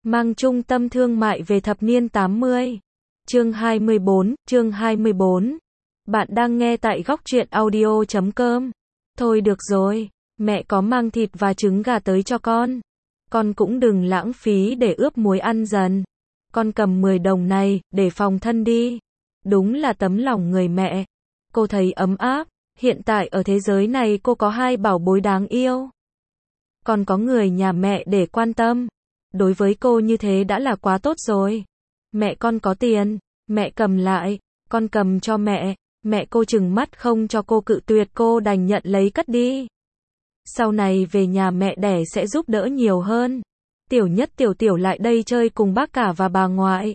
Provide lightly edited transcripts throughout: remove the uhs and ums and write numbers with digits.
mang trung tâm thương mại về thập niên 80. Chương 24. Bạn đang nghe tại góc truyện audio.com. Thôi được rồi, mẹ có mang thịt và trứng gà tới cho con. Con cũng đừng lãng phí để ướp muối ăn dần. Con cầm 10 đồng này, để phòng thân đi. Đúng là tấm lòng người mẹ. Cô thấy ấm áp, hiện tại ở thế giới này cô có 2 bảo bối đáng yêu. Còn có người nhà mẹ để quan tâm. Đối với cô như thế đã là quá tốt rồi. Mẹ con có tiền, mẹ cầm lại, con cầm cho mẹ. Mẹ cô trừng mắt không cho cô, cự tuyệt, cô đành nhận lấy cất đi. Sau này về nhà mẹ đẻ sẽ giúp đỡ nhiều hơn. Tiểu Nhất Tiểu lại đây chơi cùng bác cả và bà ngoại.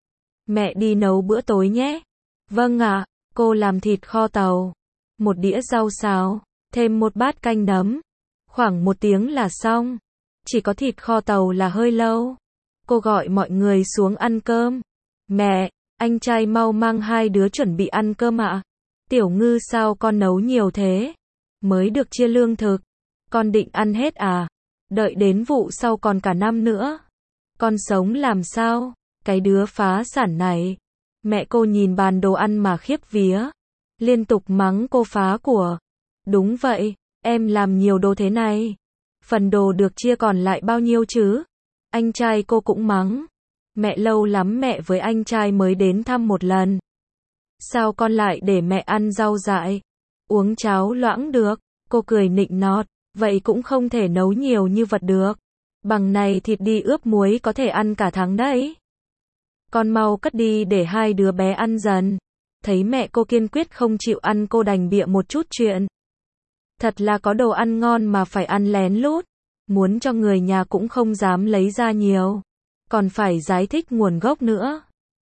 Mẹ đi nấu bữa tối nhé. Vâng ạ, cô làm thịt kho tàu, một đĩa rau xào, thêm một bát canh nấm. Khoảng 1 tiếng là xong. Chỉ có thịt kho tàu là hơi lâu. Cô gọi mọi người xuống ăn cơm. Mẹ, anh trai mau mang 2 đứa chuẩn bị ăn cơm ạ. Tiểu Ngư, sao con nấu nhiều thế? Mới được chia lương thực. Con định ăn hết à? Đợi đến vụ sau còn cả năm nữa. Con sống làm sao? Cái đứa phá sản này. Mẹ cô nhìn bàn đồ ăn mà khiếp vía. Liên tục mắng cô phá của. Đúng vậy, em làm nhiều đồ thế này. Phần đồ được chia còn lại bao nhiêu chứ? Anh trai cô cũng mắng. Mẹ lâu lắm mẹ với anh trai mới đến thăm một lần. Sao con lại để mẹ ăn rau dại, uống cháo loãng được? Cô cười nịnh nọt. Vậy cũng không thể nấu nhiều như vật được. Bằng này thịt đi ướp muối có thể ăn cả tháng đấy. Con mau cất đi để 2 đứa bé ăn dần. Thấy mẹ cô kiên quyết không chịu ăn, cô đành bịa một chút chuyện. Thật là có đồ ăn ngon mà phải ăn lén lút. Muốn cho người nhà cũng không dám lấy ra nhiều. Còn phải giải thích nguồn gốc nữa.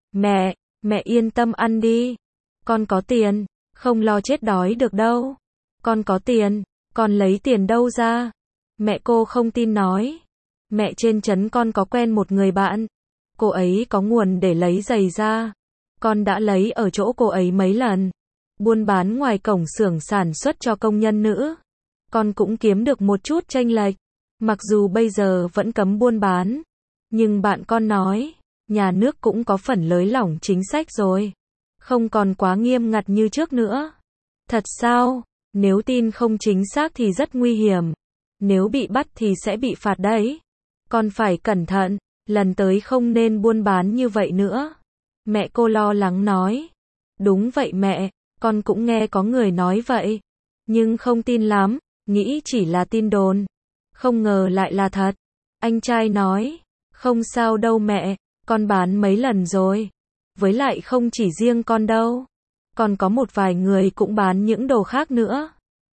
Mẹ yên tâm ăn đi. Con có tiền, không lo chết đói được đâu. Con có tiền, con lấy tiền đâu ra? Mẹ cô không tin nói. Mẹ trên trấn con có quen một người bạn. Cô ấy có nguồn để lấy giày ra. Con đã lấy ở chỗ cô ấy mấy lần. Buôn bán ngoài cổng xưởng sản xuất cho công nhân nữ. Con cũng kiếm được một chút chênh lệch. Mặc dù bây giờ vẫn cấm buôn bán. Nhưng bạn con nói, nhà nước cũng có phần nới lỏng chính sách rồi. Không còn quá nghiêm ngặt như trước nữa. Thật sao? Nếu tin không chính xác thì rất nguy hiểm. Nếu bị bắt thì sẽ bị phạt đấy. Con phải cẩn thận, lần tới không nên buôn bán như vậy nữa. Mẹ cô lo lắng nói. Đúng vậy mẹ, con cũng nghe có người nói vậy. Nhưng không tin lắm, nghĩ chỉ là tin đồn. Không ngờ lại là thật. Anh trai nói. Không sao đâu mẹ, con bán mấy lần rồi. Với lại không chỉ riêng con đâu. Còn có một vài người cũng bán những đồ khác nữa.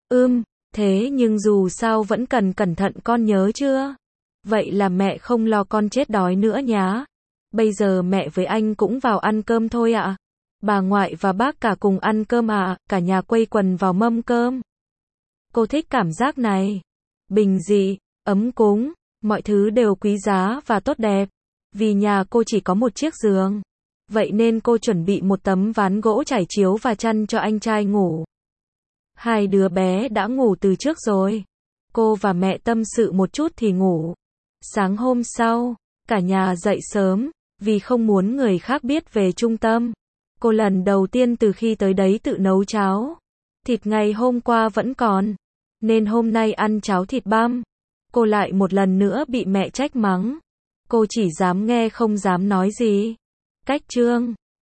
Thế nhưng dù sao vẫn cần cẩn thận, con nhớ chưa? Vậy là mẹ không lo con chết đói nữa nhá. Bây giờ mẹ với anh cũng vào ăn cơm thôi ạ. Bà ngoại và bác cả cùng ăn cơm ạ, cả nhà quây quần vào mâm cơm. Cô thích cảm giác này. Bình dị, ấm cúng, mọi thứ đều quý giá và tốt đẹp. Vì nhà cô chỉ có một chiếc giường. Vậy nên cô chuẩn bị một tấm ván gỗ trải chiếu và chăn cho anh trai ngủ. 2 đứa bé đã ngủ từ trước rồi. Cô và mẹ tâm sự một chút thì ngủ. Sáng hôm sau, cả nhà dậy sớm, vì không muốn người khác biết về trung tâm. Cô lần đầu tiên từ khi tới đấy tự nấu cháo. Thịt ngày hôm qua vẫn còn, nên hôm nay ăn cháo thịt băm. Cô lại một lần nữa bị mẹ trách mắng. Cô chỉ dám nghe không dám nói gì. Cách chương